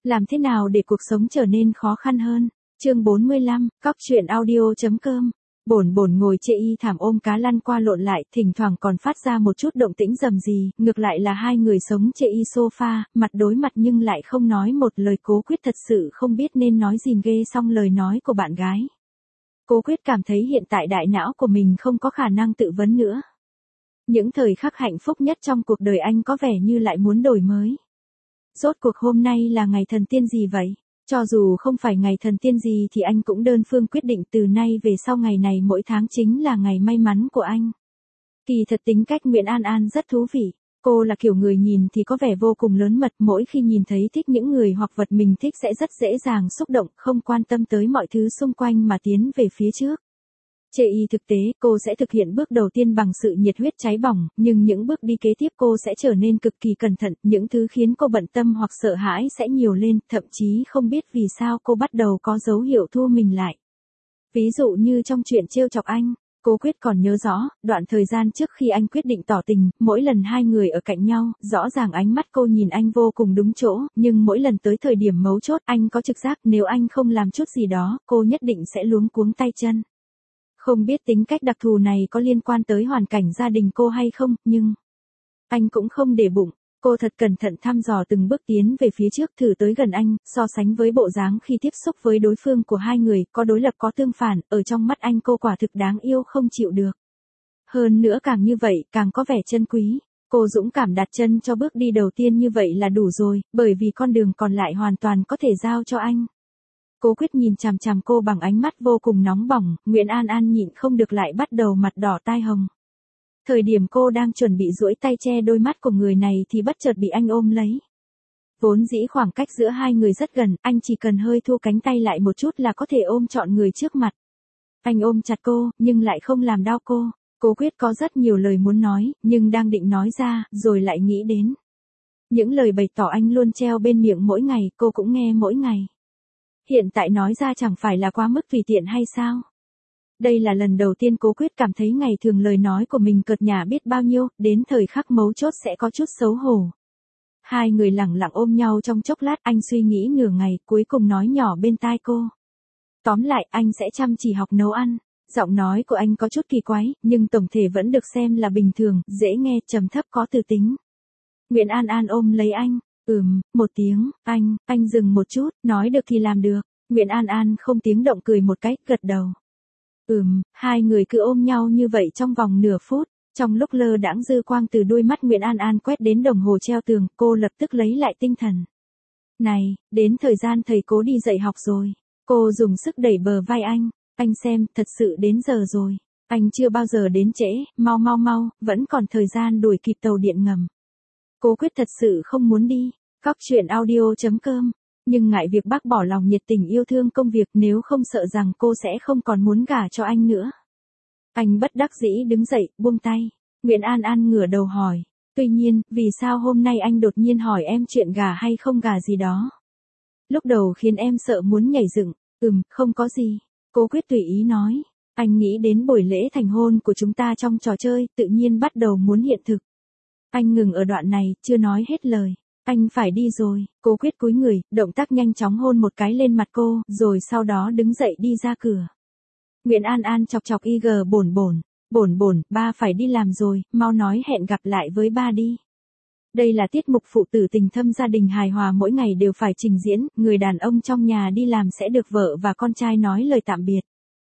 Làm thế nào để cuộc sống trở nên khó khăn hơn? Chương 45, Cóc truyện audio.com. Bổn ngồi chê y thảm ôm cá lăn qua lộn lại, thỉnh thoảng còn phát ra một chút động tĩnh rầm rì, ngược lại là hai người sống chê y sofa, mặt đối mặt nhưng lại không nói một lời. Cố Quyết thật sự không biết nên nói gì ghê xong lời nói của bạn gái. Cố Quyết cảm thấy hiện tại đại não của mình không có khả năng tự vấn nữa. Những thời khắc hạnh phúc nhất trong cuộc đời anh có vẻ như lại muốn đổi mới. Rốt cuộc hôm nay là ngày thần tiên gì vậy? Cho dù không phải ngày thần tiên gì thì anh cũng đơn phương quyết định từ nay về sau ngày này mỗi tháng chính là ngày may mắn của anh. Kỳ thật tính cách Nguyễn An An rất thú vị. Cô là kiểu người nhìn thì có vẻ vô cùng lớn mật, mỗi khi nhìn thấy thích những người hoặc vật mình thích sẽ rất dễ dàng xúc động, không quan tâm tới mọi thứ xung quanh mà tiến về phía trước. Chê y thực tế, cô sẽ thực hiện bước đầu tiên bằng sự nhiệt huyết cháy bỏng, nhưng những bước đi kế tiếp cô sẽ trở nên cực kỳ cẩn thận, những thứ khiến cô bận tâm hoặc sợ hãi sẽ nhiều lên, thậm chí không biết vì sao cô bắt đầu có dấu hiệu thu mình lại. Ví dụ như trong chuyện trêu chọc anh, Cố Quyết còn nhớ rõ, đoạn thời gian trước khi anh quyết định tỏ tình, mỗi lần hai người ở cạnh nhau, rõ ràng ánh mắt cô nhìn anh vô cùng đúng chỗ, nhưng mỗi lần tới thời điểm mấu chốt anh có trực giác nếu anh không làm chút gì đó, cô nhất định sẽ luống cuống tay chân. Không biết tính cách đặc thù này có liên quan tới hoàn cảnh gia đình cô hay không, nhưng anh cũng không để bụng. Cô thật cẩn thận thăm dò từng bước tiến về phía trước, thử tới gần anh, so sánh với bộ dáng khi tiếp xúc với đối phương của hai người, có đối lập có tương phản, ở trong mắt anh cô quả thực đáng yêu không chịu được. Hơn nữa càng như vậy, càng có vẻ chân quý. Cô dũng cảm đặt chân cho bước đi đầu tiên như vậy là đủ rồi, bởi vì con đường còn lại hoàn toàn có thể giao cho anh. Cố Quyết nhìn chằm chằm cô bằng ánh mắt vô cùng nóng bỏng, Nguyễn An An nhịn không được lại bắt đầu mặt đỏ tai hồng. Thời điểm cô đang chuẩn bị duỗi tay che đôi mắt của người này thì bất chợt bị anh ôm lấy. Vốn dĩ khoảng cách giữa hai người rất gần, anh chỉ cần hơi thu cánh tay lại một chút là có thể ôm trọn người trước mặt. Anh ôm chặt cô, nhưng lại không làm đau cô. Cố Quyết có rất nhiều lời muốn nói, nhưng đang định nói ra, rồi lại nghĩ đến. Những lời bày tỏ anh luôn treo bên miệng mỗi ngày, cô cũng nghe mỗi ngày. Hiện tại nói ra chẳng phải là quá mức tùy tiện hay sao? Đây là lần đầu tiên Cố Quyết cảm thấy ngày thường lời nói của mình cợt nhả biết bao nhiêu, đến thời khắc mấu chốt sẽ có chút xấu hổ. Hai người lặng lặng ôm nhau trong chốc lát, anh suy nghĩ nửa ngày, cuối cùng nói nhỏ bên tai cô. Tóm lại, anh sẽ chăm chỉ học nấu ăn. Giọng nói của anh có chút kỳ quái, nhưng tổng thể vẫn được xem là bình thường, dễ nghe, trầm thấp có tư tính. Nguyễn An An ôm lấy anh. Một tiếng, anh dừng một chút, nói được thì làm được. Nguyễn An An không tiếng động cười một cái, gật đầu. Hai người cứ ôm nhau như vậy trong vòng nửa phút. Trong lúc lơ đãng dư quang từ đôi mắt Nguyễn An An quét đến đồng hồ treo tường, cô lập tức lấy lại tinh thần. Này, đến thời gian thầy Cố đi dạy học rồi. Cô dùng sức đẩy bờ vai anh xem, thật sự đến giờ rồi. Anh chưa bao giờ đến trễ, mau, vẫn còn thời gian đuổi kịp tàu điện ngầm. Cố Quyết thật sự không muốn đi. Cóc truyện audio.com. Nhưng ngại việc bác bỏ lòng nhiệt tình yêu thương công việc, nếu không sợ rằng cô sẽ không còn muốn gả cho anh nữa. Anh bất đắc dĩ đứng dậy, buông tay. Nguyễn An An ngửa đầu hỏi. Tuy nhiên, vì sao hôm nay anh đột nhiên hỏi em chuyện gả hay không gả gì đó? Lúc đầu khiến em sợ muốn nhảy dựng. Không có gì. Cố Quyết tùy ý nói. Anh nghĩ đến buổi lễ thành hôn của chúng ta trong trò chơi, tự nhiên bắt đầu muốn hiện thực. Anh ngừng ở đoạn này, chưa nói hết lời. Anh phải đi rồi. Cố Quyết cúi người, động tác nhanh chóng hôn một cái lên mặt cô, rồi sau đó đứng dậy đi ra cửa. Nguyễn An An chọc IG bổn, ba phải đi làm rồi, mau nói hẹn gặp lại với ba đi. Đây là tiết mục phụ tử tình thâm gia đình hài hòa mỗi ngày đều phải trình diễn, người đàn ông trong nhà đi làm sẽ được vợ và con trai nói lời tạm biệt.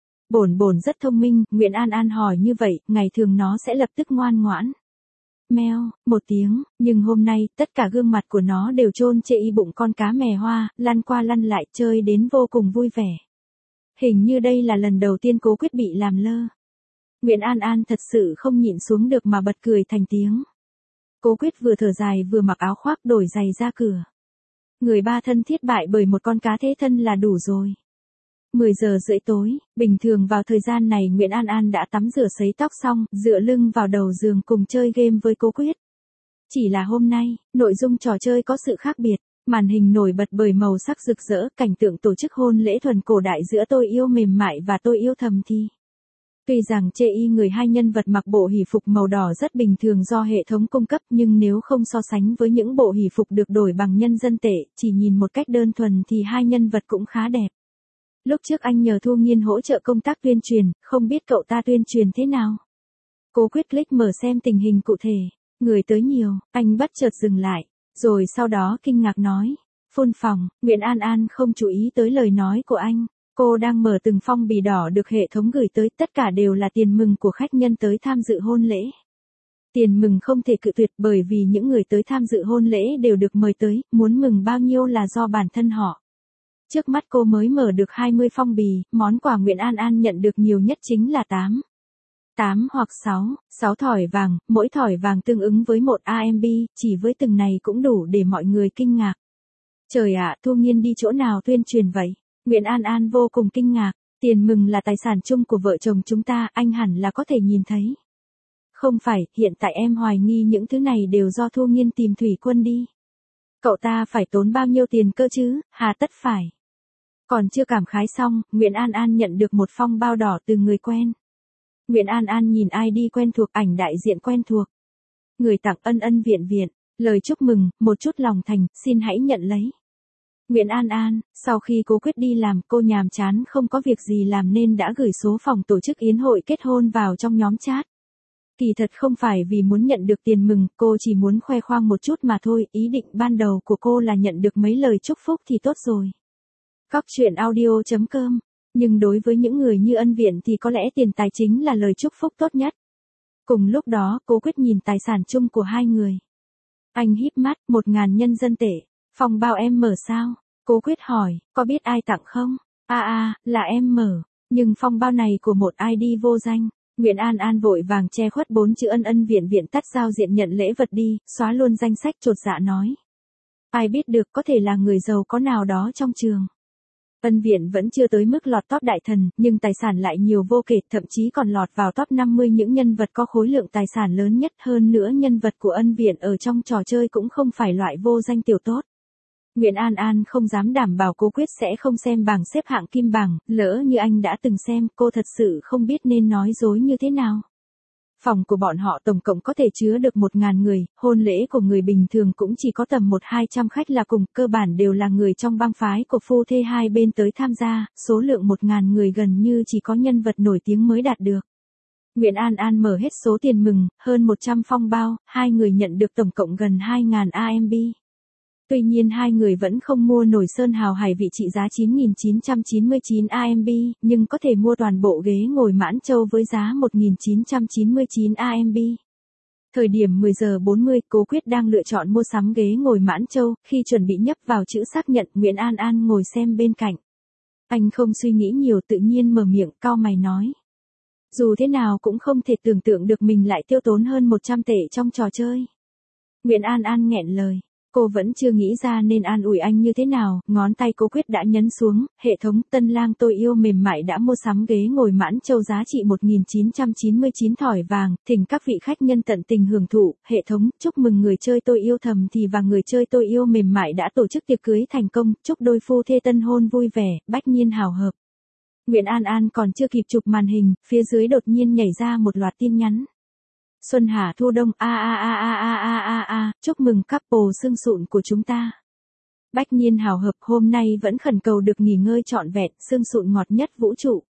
Bổn rất thông minh, Nguyễn An An hỏi như vậy, ngày thường nó sẽ lập tức ngoan ngoãn. Meo, một tiếng, nhưng hôm nay, tất cả gương mặt của nó đều chôn chê y bụng con cá mè hoa, lăn qua lăn lại, chơi đến vô cùng vui vẻ. Hình như đây là lần đầu tiên Cố Quyết bị làm lơ. Nguyễn An An thật sự không nhịn xuống được mà bật cười thành tiếng. Cố Quyết vừa thở dài vừa mặc áo khoác đổi giày ra cửa. Người ba thân thiết bại bởi một con cá thế thân là đủ rồi. 10 giờ rưỡi tối, bình thường vào thời gian này Nguyễn An An đã tắm rửa sấy tóc xong, dựa lưng vào đầu giường cùng chơi game với Cố Quyết. Chỉ là hôm nay, nội dung trò chơi có sự khác biệt, màn hình nổi bật bởi màu sắc rực rỡ, cảnh tượng tổ chức hôn lễ thuần cổ đại giữa tôi yêu mềm mại và tôi yêu thầm thì. Tuy rằng chê y người hai nhân vật mặc bộ hỷ phục màu đỏ rất bình thường do hệ thống cung cấp, nhưng nếu không so sánh với những bộ hỷ phục được đổi bằng nhân dân tệ, chỉ nhìn một cách đơn thuần thì hai nhân vật cũng khá đẹp. Lúc trước anh nhờ Thu Nghiên hỗ trợ công tác tuyên truyền, không biết cậu ta tuyên truyền thế nào. Cố Quyết click mở xem tình hình cụ thể. Người tới nhiều, anh bất chợt dừng lại, rồi sau đó kinh ngạc nói. Phun phòng, Nguyễn An An không chú ý tới lời nói của anh. Cô đang mở từng phong bì đỏ được hệ thống gửi tới, tất cả đều là tiền mừng của khách nhân tới tham dự hôn lễ. Tiền mừng không thể cự tuyệt bởi vì những người tới tham dự hôn lễ đều được mời tới, muốn mừng bao nhiêu là do bản thân họ. Trước mắt cô mới mở được 20 phong bì, món quà Nguyễn An An nhận được nhiều nhất chính là 8 hoặc 6 thỏi vàng, mỗi thỏi vàng tương ứng với 1 AMB, chỉ với từng này cũng đủ để mọi người kinh ngạc. Trời ạ, Thu Nghiên đi chỗ nào tuyên truyền vậy? Nguyễn An An vô cùng kinh ngạc, tiền mừng là tài sản chung của vợ chồng chúng ta, anh hẳn là có thể nhìn thấy. Không phải, hiện tại em hoài nghi những thứ này đều do Thu Nghiên tìm Thủy Quân đi. Cậu ta phải tốn bao nhiêu tiền cơ chứ, hà tất phải. Còn chưa cảm khái xong, Nguyễn An An nhận được một phong bao đỏ từ người quen. Nguyễn An An nhìn ID quen thuộc, ảnh đại diện quen thuộc. Người tặng ân ân viện viện, lời chúc mừng, một chút lòng thành, xin hãy nhận lấy. Nguyễn An An, sau khi Cố Quyết đi làm, cô nhàm chán không có việc gì làm nên đã gửi số phòng tổ chức yến hội kết hôn vào trong nhóm chat. Kỳ thật không phải vì muốn nhận được tiền mừng, cô chỉ muốn khoe khoang một chút mà thôi, ý định ban đầu của cô là nhận được mấy lời chúc phúc thì tốt rồi. Cóc truyện audio.com. Nhưng đối với những người như ân viện thì có lẽ tiền tài chính là lời chúc phúc tốt nhất. Cùng lúc đó, Cố Quyết nhìn tài sản chung của hai người. Anh híp mắt, 1.000 nhân dân tệ. Phòng bao em mở sao? Cố Quyết hỏi, có biết ai tặng không? Là em mở. Nhưng phong bao này của một ID vô danh. Nguyễn An An vội vàng che khuất 4 chữ ân ân viện viện, tắt giao diện nhận lễ vật đi, xóa luôn danh sách, chột dạ nói. Ai biết được, có thể là người giàu có nào đó trong trường. Ân viện vẫn chưa tới mức lọt top đại thần, nhưng tài sản lại nhiều vô kể, thậm chí còn lọt vào top 50 những nhân vật có khối lượng tài sản lớn nhất. Hơn nữa nhân vật của ân viện ở trong trò chơi cũng không phải loại vô danh tiểu tốt. Nguyễn An An không dám đảm bảo Cố Quyết sẽ không xem bảng xếp hạng kim bảng, lỡ như anh đã từng xem, cô thật sự không biết nên nói dối như thế nào. Phòng của bọn họ tổng cộng có thể chứa được 1.000 người, hôn lễ của người bình thường cũng chỉ có tầm 100-200 khách là cùng, cơ bản đều là người trong bang phái của phu thê hai bên tới tham gia, số lượng 1.000 người gần như chỉ có nhân vật nổi tiếng mới đạt được. Nguyễn An An mở hết số tiền mừng, hơn 100 phong bao, hai người nhận được tổng cộng gần 2.000 AMB. Tuy nhiên hai người vẫn không mua nổi sơn hào hải vị trị giá 9.999 AMB, nhưng có thể mua toàn bộ ghế ngồi Mãn Châu với giá 1.999 AMB. Thời điểm 10 giờ 40, Cố Quyết đang lựa chọn mua sắm ghế ngồi Mãn Châu, khi chuẩn bị nhấp vào chữ xác nhận, Nguyễn An An ngồi xem bên cạnh. Anh không suy nghĩ nhiều, tự nhiên mở miệng, cau mày nói. Dù thế nào cũng không thể tưởng tượng được mình lại tiêu tốn hơn 100 tệ trong trò chơi. Nguyễn An An nghẹn lời. Cô vẫn chưa nghĩ ra nên an ủi anh như thế nào, ngón tay Cố Quyết đã nhấn xuống, hệ thống Tân Lang tôi yêu mềm mại đã mua sắm ghế ngồi Mãn Châu giá trị 1.999 thỏi vàng, thỉnh các vị khách nhân tận tình hưởng thụ, hệ thống, chúc mừng người chơi tôi yêu thầm thì và người chơi tôi yêu mềm mại đã tổ chức tiệc cưới thành công, chúc đôi phu thê tân hôn vui vẻ, bách nhiên hào hợp. Nguyễn An An còn chưa kịp chụp màn hình, phía dưới đột nhiên nhảy ra một loạt tin nhắn. Xuân hạ thu đông, chúc mừng couple xương sụn của chúng ta. Bách nhiên hào hợp, hôm nay vẫn khẩn cầu được nghỉ ngơi trọn vẹn, xương sụn ngọt nhất vũ trụ.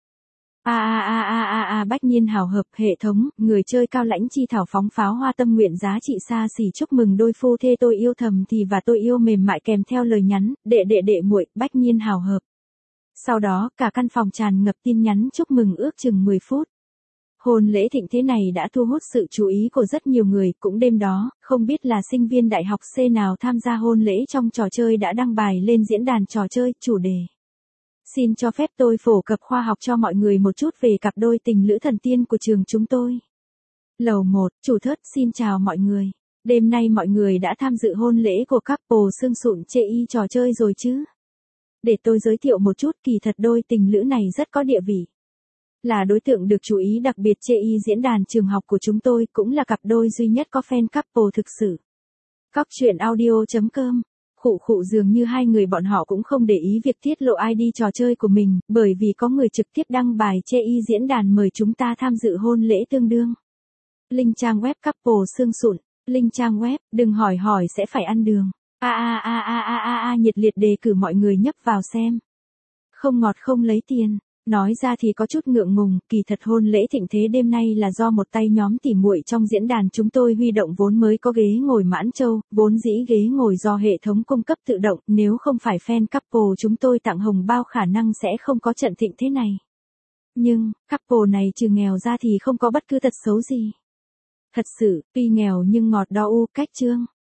Bách nhiên hào hợp, hệ thống, người chơi Cao Lãnh Chi thảo phóng pháo hoa tâm nguyện giá trị xa xỉ, chúc mừng đôi phu thê tôi yêu thầm thì và tôi yêu mềm mại, kèm theo lời nhắn, đệ muội, bách nhiên hào hợp. Sau đó, cả căn phòng tràn ngập tin nhắn chúc mừng ước chừng 10 phút. Hôn lễ thịnh thế này đã thu hút sự chú ý của rất nhiều người, cũng đêm đó, không biết là sinh viên đại học C nào tham gia hôn lễ trong trò chơi đã đăng bài lên diễn đàn trò chơi, chủ đề. Xin cho phép tôi phổ cập khoa học cho mọi người một chút về cặp đôi tình lữ thần tiên của trường chúng tôi. Lầu 1, chủ thớt, xin chào mọi người. Đêm nay mọi người đã tham dự hôn lễ của couple xương sụn chê y trò chơi rồi chứ? Để tôi giới thiệu một chút, kỳ thật đôi tình lữ này rất có địa vị. Là đối tượng được chú ý đặc biệt chê y diễn đàn trường học của chúng tôi, cũng là cặp đôi duy nhất có fan couple thực sự. Cóc truyện audio.com Khụ khụ dường như hai người bọn họ cũng không để ý việc tiết lộ ID trò chơi của mình, bởi vì có người trực tiếp đăng bài chê y diễn đàn mời chúng ta tham dự hôn lễ tương đương. Link trang web couple xương sụn, link trang web, đừng hỏi hỏi sẽ phải ăn đường. Nhiệt liệt đề cử mọi người nhấp vào xem. Không ngọt không lấy tiền. Nói ra thì có chút ngượng ngùng, kỳ thật hôn lễ thịnh thế đêm nay là do một tay nhóm tỉ muội trong diễn đàn chúng tôi huy động vốn mới có ghế ngồi mãn châu, vốn dĩ ghế ngồi do hệ thống cung cấp tự động, nếu không phải fan couple chúng tôi tặng hồng bao khả năng sẽ không có trận thịnh thế này. Nhưng, couple này trừ nghèo ra thì không có bất cứ tật xấu gì. Thật sự, tuy nghèo nhưng ngọt đo u, cách chương.